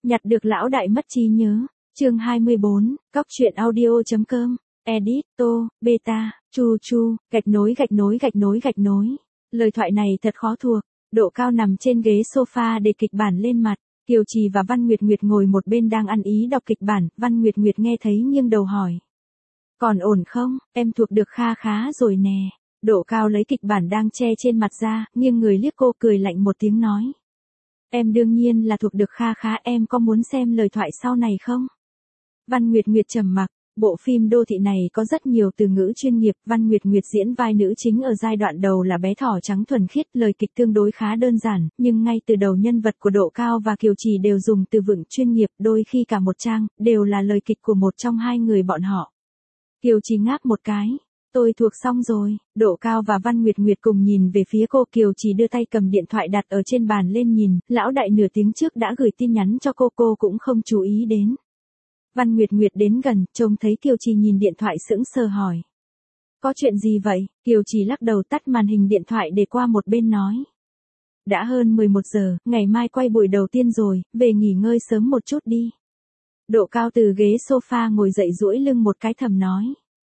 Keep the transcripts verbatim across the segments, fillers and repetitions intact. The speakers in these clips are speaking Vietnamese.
Nhặt được lão đại mất trí nhớ. Chương hai mươi bốn, Cóc truyện audio.com. Edit, Tô, Beta, Chu Chu, gạch nối gạch nối gạch nối gạch nối. Lời thoại này thật khó thuộc. Độ Cao nằm trên ghế sofa để kịch bản lên mặt. Kiều Trì và Văn Nguyệt Nguyệt ngồi một bên đang ăn ý đọc kịch bản. Văn Nguyệt Nguyệt nghe thấy nghiêng đầu hỏi. Còn ổn không, em thuộc được kha khá rồi nè. Độ Cao lấy kịch bản đang che trên mặt ra, nghiêng người liếc cô cười lạnh một tiếng nói. Em đương nhiên là thuộc được kha khá, em có muốn xem lời thoại sau này không? Văn Nguyệt Nguyệt trầm mặc. Bộ phim đô thị này có rất nhiều từ ngữ chuyên nghiệp. Văn Nguyệt Nguyệt diễn vai nữ chính ở giai đoạn đầu là bé thỏ trắng thuần khiết, lời kịch tương đối khá đơn giản, nhưng ngay từ đầu nhân vật của Độ Cao và Kiều Trì đều dùng từ vựng chuyên nghiệp, đôi khi cả một trang, đều là lời kịch của một trong hai người bọn họ. Kiều Trì ngáp một cái. Tôi thuộc xong rồi. Độ Cao và Văn Nguyệt Nguyệt cùng nhìn về phía cô. Kiều Trì đưa tay cầm điện thoại đặt ở trên bàn lên nhìn, lão đại nửa tiếng trước đã gửi tin nhắn cho cô, cô cũng không chú ý đến. Văn Nguyệt Nguyệt đến gần, trông thấy Kiều Trì nhìn điện thoại sững sờ hỏi. Có chuyện gì vậy? Kiều Trì lắc đầu tắt màn hình điện thoại để qua một bên nói. Đã hơn mười một giờ, ngày mai quay buổi đầu tiên rồi, về nghỉ ngơi sớm một chút đi. Độ Cao từ ghế sofa ngồi dậy duỗi lưng một cái thầm nói.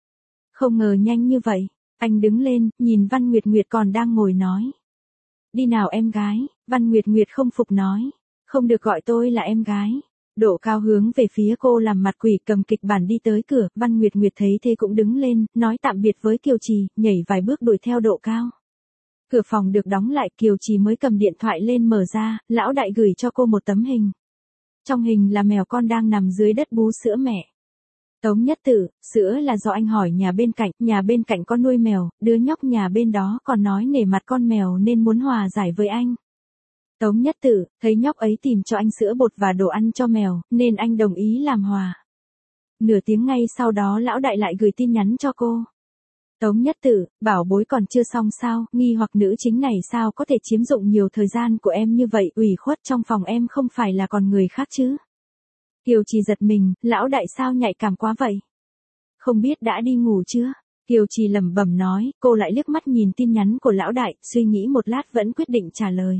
Không ngờ nhanh như vậy. Anh đứng lên, nhìn Văn Nguyệt Nguyệt còn đang ngồi nói. Đi nào em gái. Văn Nguyệt Nguyệt không phục nói. Không được gọi tôi là em gái. Độ Cao hướng về phía cô làm mặt quỷ, cầm kịch bản đi tới cửa. Văn Nguyệt Nguyệt thấy thế cũng đứng lên, nói tạm biệt với Kiều Trì, nhảy vài bước đuổi theo Độ Cao. Cửa phòng được đóng lại, Kiều Trì mới cầm điện thoại lên mở ra, lão đại gửi cho cô một tấm hình. Trong hình là mèo con đang nằm dưới đất bú sữa mẹ. Tống Nhất Tử, sữa là do anh hỏi nhà bên cạnh, nhà bên cạnh có nuôi mèo, đứa nhóc nhà bên đó còn nói nể mặt con mèo nên muốn hòa giải với anh. Tống Nhất Tử, thấy nhóc ấy tìm cho anh sữa bột và đồ ăn cho mèo, nên anh đồng ý làm hòa. Nửa tiếng ngay sau đó lão đại lại gửi tin nhắn cho cô. Tống Nhất Tử, bảo bối còn chưa xong sao, nghi hoặc nữ chính này sao có thể chiếm dụng nhiều thời gian của em như vậy, ủy khuất trong phòng em không phải là còn người khác chứ. Kiều Trì giật mình, lão đại sao nhạy cảm quá vậy? Không biết đã đi ngủ chưa? Kiều Trì lẩm bẩm nói, cô lại liếc mắt nhìn tin nhắn của lão đại, suy nghĩ một lát vẫn quyết định trả lời.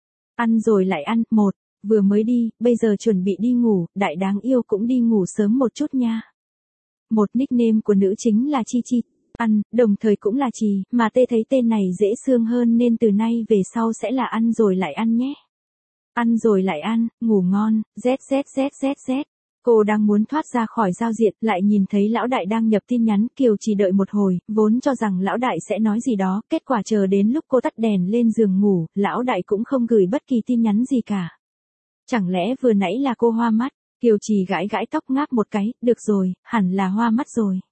Ăn rồi lại ăn, một, vừa mới đi, bây giờ chuẩn bị đi ngủ, đại đáng yêu cũng đi ngủ sớm một chút nha. Một nickname của nữ chính là Chi Chi, ăn, đồng thời cũng là Trì, mà tê thấy tên này dễ xương hơn nên từ nay về sau sẽ là ăn rồi lại ăn nhé. Ăn rồi lại ăn, ngủ ngon, zzzzz. Cô đang muốn thoát ra khỏi giao diện, lại nhìn thấy lão đại đang nhập tin nhắn. Kiều Trì đợi một hồi, vốn cho rằng lão đại sẽ nói gì đó, kết quả chờ đến lúc cô tắt đèn lên giường ngủ, lão đại cũng không gửi bất kỳ tin nhắn gì cả. Chẳng lẽ vừa nãy là cô hoa mắt? Kiều Trì gãi gãi tóc ngáp một cái, được rồi, hẳn là hoa mắt rồi.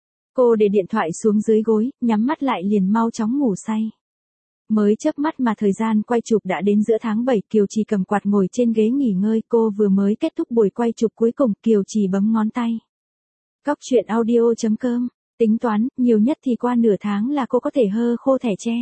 Cô để điện thoại xuống dưới gối, nhắm mắt lại liền mau chóng ngủ say. Mới chớp mắt mà thời gian quay chụp đã đến giữa tháng bảy, Kiều Trì cầm quạt ngồi trên ghế nghỉ ngơi, cô vừa mới kết thúc buổi quay chụp cuối cùng, Kiều Trì bấm ngón tay. Cóc truyện audio.com, tính toán, nhiều nhất thì qua nửa tháng là cô có thể hơ khô thẻ tre.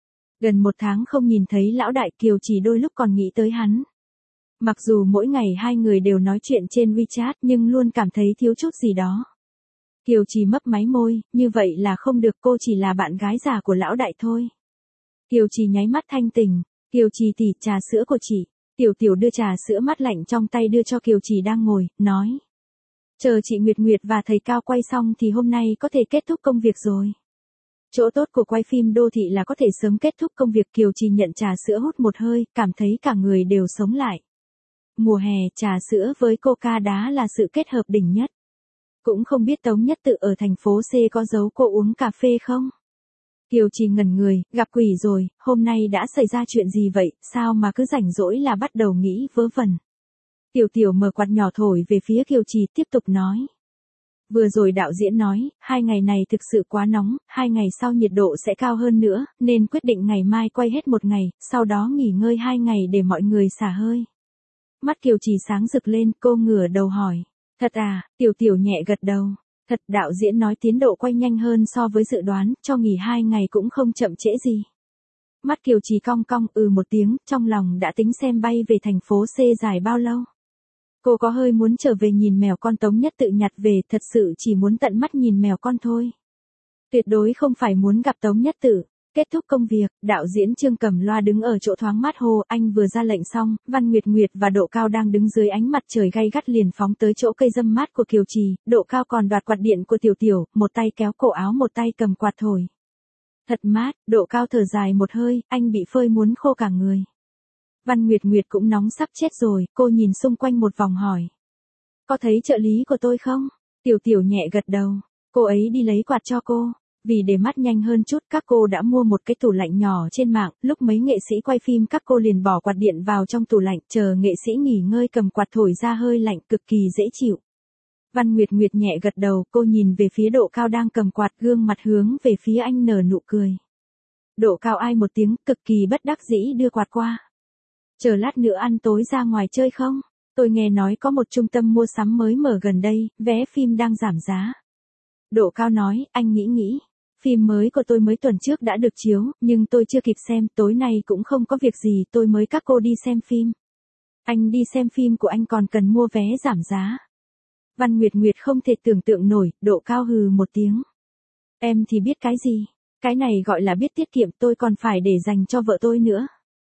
Gần một tháng không nhìn thấy lão đại, Kiều Trì đôi lúc còn nghĩ tới hắn. Mặc dù mỗi ngày hai người đều nói chuyện trên WeChat nhưng luôn cảm thấy thiếu chút gì đó. Kiều Trì mấp máy môi, như vậy là không được, cô chỉ là bạn gái già của lão đại thôi. Kiều Trì nháy mắt thanh tỉnh. Kiều Trì tỷ, trà sữa của chị. Tiểu Tiểu đưa trà sữa mát lạnh trong tay đưa cho Kiều Trì đang ngồi, nói. Chờ chị Nguyệt Nguyệt và thầy Cao quay xong thì hôm nay có thể kết thúc công việc rồi. Chỗ tốt của quay phim đô thị là có thể sớm kết thúc công việc. Kiều Trì nhận trà sữa hút một hơi, cảm thấy cả người đều sống lại. Mùa hè, trà sữa với coca đá là sự kết hợp đỉnh nhất. Cũng không biết Tống Nhất Tự ở thành phố C có giấu cô uống cà phê không? Kiều Trì ngẩn người, gặp quỷ rồi, hôm nay đã xảy ra chuyện gì vậy, sao mà cứ rảnh rỗi là bắt đầu nghĩ vớ vẩn. Tiểu Tiểu mở quạt nhỏ thổi về phía Kiều Trì tiếp tục nói. Vừa rồi đạo diễn nói, hai ngày này thực sự quá nóng, hai ngày sau nhiệt độ sẽ cao hơn nữa, nên quyết định ngày mai quay hết một ngày, sau đó nghỉ ngơi hai ngày để mọi người xả hơi. Mắt Kiều Trì sáng rực lên, cô ngửa đầu hỏi. Thật à? Tiểu Tiểu nhẹ gật đầu. Thật, đạo diễn nói tiến độ quay nhanh hơn so với dự đoán, cho nghỉ hai ngày cũng không chậm trễ gì. Mắt Kiều Trì cong cong ừ một tiếng, trong lòng đã tính xem bay về thành phố C dài bao lâu. Cô có hơi muốn trở về nhìn mèo con Tống Nhất Tự nhặt về, thật sự chỉ muốn tận mắt nhìn mèo con thôi. Tuyệt đối không phải muốn gặp Tống Nhất Tự. Kết thúc công việc, đạo diễn Trương cầm loa đứng ở chỗ thoáng mát hồ, anh vừa ra lệnh xong, Văn Nguyệt Nguyệt và Độ Cao đang đứng dưới ánh mặt trời gay gắt liền phóng tới chỗ cây dâm mát của Kiều Trì, Độ Cao còn đoạt quạt điện của Tiểu Tiểu, một tay kéo cổ áo một tay cầm quạt thổi. Thật mát, Độ Cao thở dài một hơi, anh bị phơi muốn khô cả người. Văn Nguyệt Nguyệt cũng nóng sắp chết rồi, cô nhìn xung quanh một vòng hỏi. Có thấy trợ lý của tôi không? Tiểu Tiểu nhẹ gật đầu, cô ấy đi lấy quạt cho cô. Vì để mắt nhanh hơn chút, các cô đã mua một cái tủ lạnh nhỏ trên mạng, lúc mấy nghệ sĩ quay phim các cô liền bỏ quạt điện vào trong tủ lạnh, chờ nghệ sĩ nghỉ ngơi cầm quạt thổi ra hơi lạnh cực kỳ dễ chịu. Văn Nguyệt Nguyệt nhẹ gật đầu, cô nhìn về phía Độ Cao đang cầm quạt, gương mặt hướng về phía anh nở nụ cười. Độ Cao ai một tiếng, cực kỳ bất đắc dĩ đưa quạt qua. Chờ lát nữa ăn tối ra ngoài chơi không? Tôi nghe nói có một trung tâm mua sắm mới mở gần đây, vé phim đang giảm giá. Độ Cao nói, anh nghĩ nghĩ. Phim mới của tôi mới tuần trước đã được chiếu, nhưng tôi chưa kịp xem, tối nay cũng không có việc gì, tôi mới các cô đi xem phim. Anh đi xem phim của anh còn cần mua vé giảm giá. Văn Nguyệt Nguyệt không thể tưởng tượng nổi, Độ Cao hừ một tiếng. Em thì biết cái gì, cái này gọi là biết tiết kiệm, tôi còn phải để dành cho vợ tôi nữa.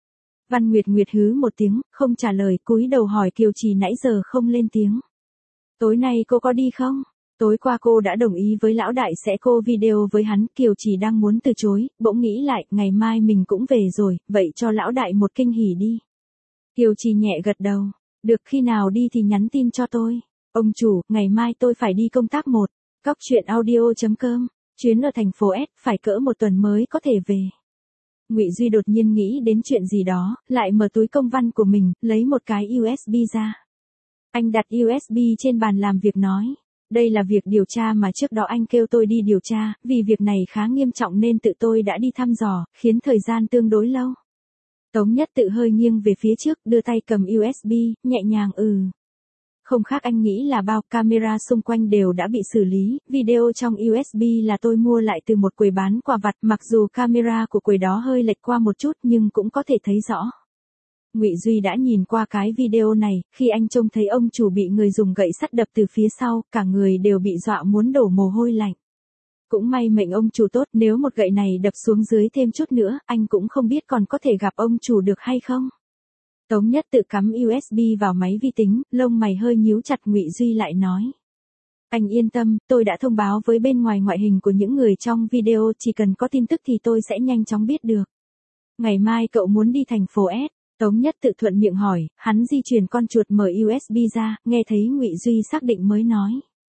Văn Nguyệt Nguyệt hứ một tiếng, không trả lời, cúi đầu hỏi Kiều Trì nãy giờ không lên tiếng. Tối nay cô có đi không? Tối qua cô đã đồng ý với lão đại sẽ cô video với hắn, Kiều Trì đang muốn từ chối, bỗng nghĩ lại, ngày mai mình cũng về rồi, vậy cho lão đại một kinh hỉ đi. Kiều Trì nhẹ gật đầu, được khi nào đi thì nhắn tin cho tôi. Ông chủ, ngày mai tôi phải đi công tác một. Cóc truyện audio chấm com, chuyến ở thành phố S, phải cỡ một tuần mới có thể về. Ngụy Duy đột nhiên nghĩ đến chuyện gì đó, lại mở túi công văn của mình, lấy một cái u ét bê ra. Anh đặt u ét bê trên bàn làm việc nói. Đây là việc điều tra mà trước đó anh kêu tôi đi điều tra, vì việc này khá nghiêm trọng nên tự tôi đã đi thăm dò, khiến thời gian tương đối lâu. Tống Nhất Tự hơi nghiêng về phía trước, đưa tay cầm u ét bê, nhẹ nhàng ừ. Không khác anh nghĩ là bao, camera xung quanh đều đã bị xử lý, video trong u ét bê là tôi mua lại từ một quầy bán quà vặt, mặc dù camera của quầy đó hơi lệch qua một chút nhưng cũng có thể thấy rõ. Ngụy Duy đã nhìn qua cái video này, khi anh trông thấy ông chủ bị người dùng gậy sắt đập từ phía sau, cả người đều bị dọa muốn đổ mồ hôi lạnh. Cũng may mệnh ông chủ tốt, nếu một gậy này đập xuống dưới thêm chút nữa, anh cũng không biết còn có thể gặp ông chủ được hay không. Tống Nhất Tự cắm u ét bê vào máy vi tính, lông mày hơi nhíu chặt. Ngụy Duy lại nói. Anh yên tâm, tôi đã thông báo với bên ngoài ngoại hình của những người trong video, chỉ cần có tin tức thì tôi sẽ nhanh chóng biết được. Ngày mai cậu muốn đi thành phố S. Tống Nhất Tự thuận miệng hỏi, hắn di chuyển con chuột mở u ét bê ra, nghe thấy Ngụy Duy xác định mới nói.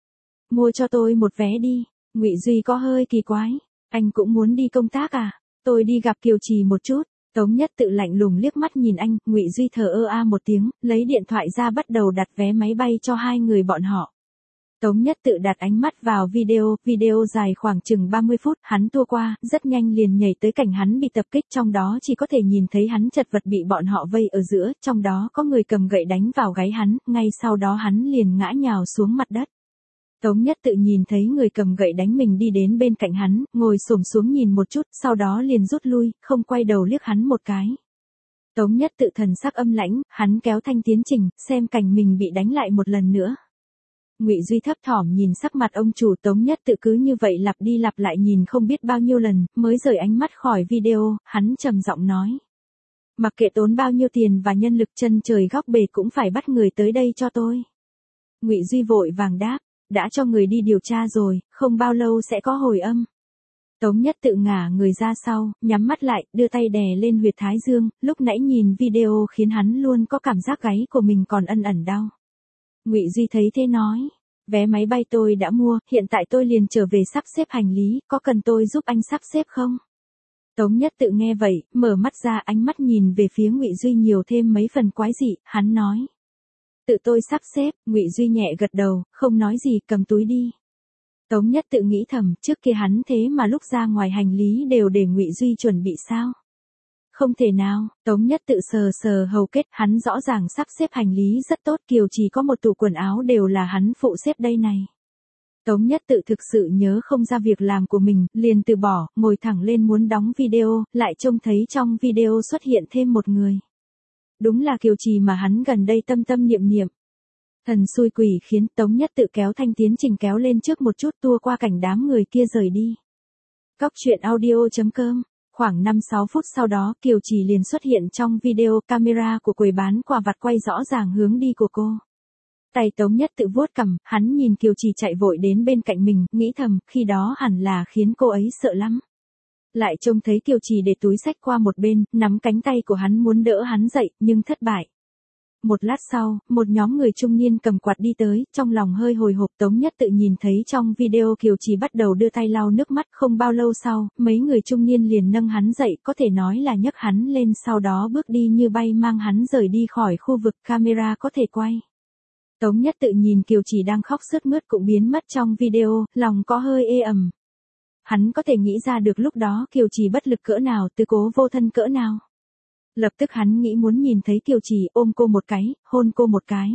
Mua cho tôi một vé đi. Ngụy Duy có hơi kỳ quái. Anh cũng muốn đi công tác à? Tôi đi gặp Kiều Trì một chút. Tống Nhất Tự lạnh lùng liếc mắt nhìn anh, Ngụy Duy thở ơ a một tiếng, lấy điện thoại ra bắt đầu đặt vé máy bay cho hai người bọn họ. Tống Nhất Tự đặt ánh mắt vào video, video dài khoảng chừng ba mươi phút, hắn tua qua, rất nhanh liền nhảy tới cảnh hắn bị tập kích, trong đó chỉ có thể nhìn thấy hắn chật vật bị bọn họ vây ở giữa, trong đó có người cầm gậy đánh vào gáy hắn, ngay sau đó hắn liền ngã nhào xuống mặt đất. Tống Nhất Tự nhìn thấy người cầm gậy đánh mình đi đến bên cạnh hắn, ngồi xổm xuống nhìn một chút, sau đó liền rút lui, không quay đầu liếc hắn một cái. Tống Nhất Tự thần sắc âm lãnh, hắn kéo thanh tiến trình, xem cảnh mình bị đánh lại một lần nữa. Ngụy Duy thấp thỏm nhìn sắc mặt ông chủ. Tống Nhất Tự cứ như vậy lặp đi lặp lại nhìn không biết bao nhiêu lần, mới rời ánh mắt khỏi video, hắn trầm giọng nói. Mặc kệ tốn bao nhiêu tiền và nhân lực, chân trời góc bể cũng phải bắt người tới đây cho tôi. Ngụy Duy vội vàng đáp. Đã cho người đi điều tra rồi, không bao lâu sẽ có hồi âm. Tống Nhất Tự ngả người ra sau, nhắm mắt lại, đưa tay đè lên huyệt thái dương, lúc nãy nhìn video khiến hắn luôn có cảm giác gáy của mình còn ẩn ẩn đau. Ngụy Duy thấy thế nói, vé máy bay tôi đã mua, hiện tại tôi liền trở về sắp xếp hành lý, có cần tôi giúp anh sắp xếp không? Tống Nhất Tự nghe vậy, mở mắt ra, ánh mắt nhìn về phía Ngụy Duy nhiều thêm mấy phần quái dị, hắn nói. Tự tôi sắp xếp. Ngụy Duy nhẹ gật đầu, không nói gì, cầm túi đi. Tống Nhất Tự nghĩ thầm, trước kia hắn thế mà lúc ra ngoài hành lý đều để Ngụy Duy chuẩn bị sao? Không thể nào. Tống Nhất Tự sờ sờ hầu kết, hắn rõ ràng sắp xếp hành lý rất tốt, Kiều chỉ có một tủ quần áo đều là hắn phụ xếp đây này. Tống Nhất Tự thực sự nhớ không ra việc làm của mình, liền từ bỏ, ngồi thẳng lên muốn đóng video, lại trông thấy trong video xuất hiện thêm một người. Đúng là Kiều Trì mà hắn gần đây tâm tâm niệm niệm. Thần xui quỷ khiến, Tống Nhất Tự kéo thanh tiến trình kéo lên trước một chút, tua qua cảnh đám người kia rời đi. Cóc truyện audio chấm com Khoảng năm sáu phút sau đó Kiều Trì liền xuất hiện trong video, camera của quầy bán quà vặt quay rõ ràng hướng đi của cô. Tay Tống Nhất Tự vuốt cằm, hắn nhìn Kiều Trì chạy vội đến bên cạnh mình, nghĩ thầm, khi đó hẳn là khiến cô ấy sợ lắm. Lại trông thấy Kiều Trì để túi xách qua một bên, nắm cánh tay của hắn muốn đỡ hắn dậy, nhưng thất bại. Một lát sau, một nhóm người trung niên cầm quạt đi tới, trong lòng hơi hồi hộp. Tống Nhất Tự nhìn thấy trong video Kiều Trì bắt đầu đưa tay lau nước mắt, không bao lâu sau, mấy người trung niên liền nâng hắn dậy, có thể nói là nhấc hắn lên, sau đó bước đi như bay mang hắn rời đi khỏi khu vực camera có thể quay. Tống Nhất Tự nhìn Kiều Trì đang khóc sướt mướt cũng biến mất trong video, lòng có hơi ê ẩm. Hắn có thể nghĩ ra được lúc đó Kiều Trì bất lực cỡ nào, tư cố vô thân cỡ nào. Lập tức hắn nghĩ muốn nhìn thấy Kiều Trì, ôm cô một cái, hôn cô một cái.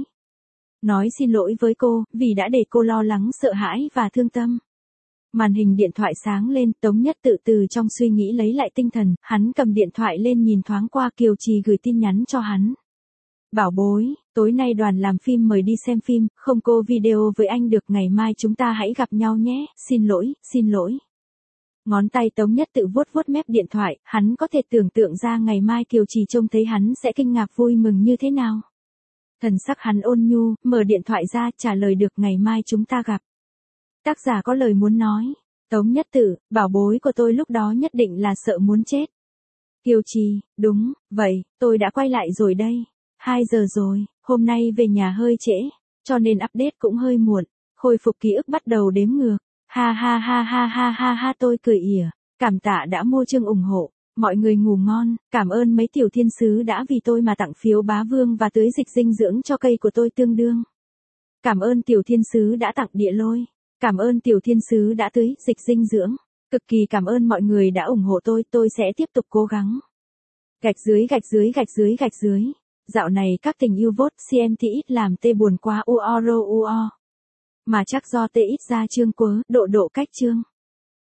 Nói xin lỗi với cô, vì đã để cô lo lắng, sợ hãi và thương tâm. Màn hình điện thoại sáng lên, Tống Nhất Tự từ trong suy nghĩ lấy lại tinh thần, hắn cầm điện thoại lên nhìn thoáng qua, Kiều Trì gửi tin nhắn cho hắn. Bảo bối, tối nay đoàn làm phim mời đi xem phim, không cô video với anh được, ngày mai chúng ta hãy gặp nhau nhé, xin lỗi, xin lỗi. Ngón tay Tống Nhất Tự vuốt vuốt mép điện thoại, hắn có thể tưởng tượng ra ngày mai Kiều Trì trông thấy hắn sẽ kinh ngạc vui mừng như thế nào. Thần sắc hắn ôn nhu, mở điện thoại ra, trả lời được, ngày mai chúng ta gặp. Tác giả có lời muốn nói. Tống Nhất Tự, bảo bối của tôi lúc đó nhất định là sợ muốn chết. Kiều Trì, đúng, vậy, tôi đã quay lại rồi đây. hai giờ rồi, hôm nay về nhà hơi trễ, cho nên update cũng hơi muộn, khôi phục ký ức bắt đầu đếm ngược. Ha ha ha ha ha ha ha, tôi cười ỉa, cảm tạ đã mua chương ủng hộ, mọi người ngủ ngon, cảm ơn mấy tiểu thiên sứ đã vì tôi mà tặng phiếu bá vương và tưới dịch dinh dưỡng cho cây của tôi tương đương. Cảm ơn tiểu thiên sứ đã tặng địa lôi, cảm ơn tiểu thiên sứ đã tưới dịch dinh dưỡng, cực kỳ cảm ơn mọi người đã ủng hộ tôi, tôi sẽ tiếp tục cố gắng. Gạch dưới gạch dưới gạch dưới gạch dưới, dạo này các tình yêu vote xê em tê ít làm tê buồn quá uoro uo. Mà chắc do tê ít ra chương quớ, độ độ cách chương.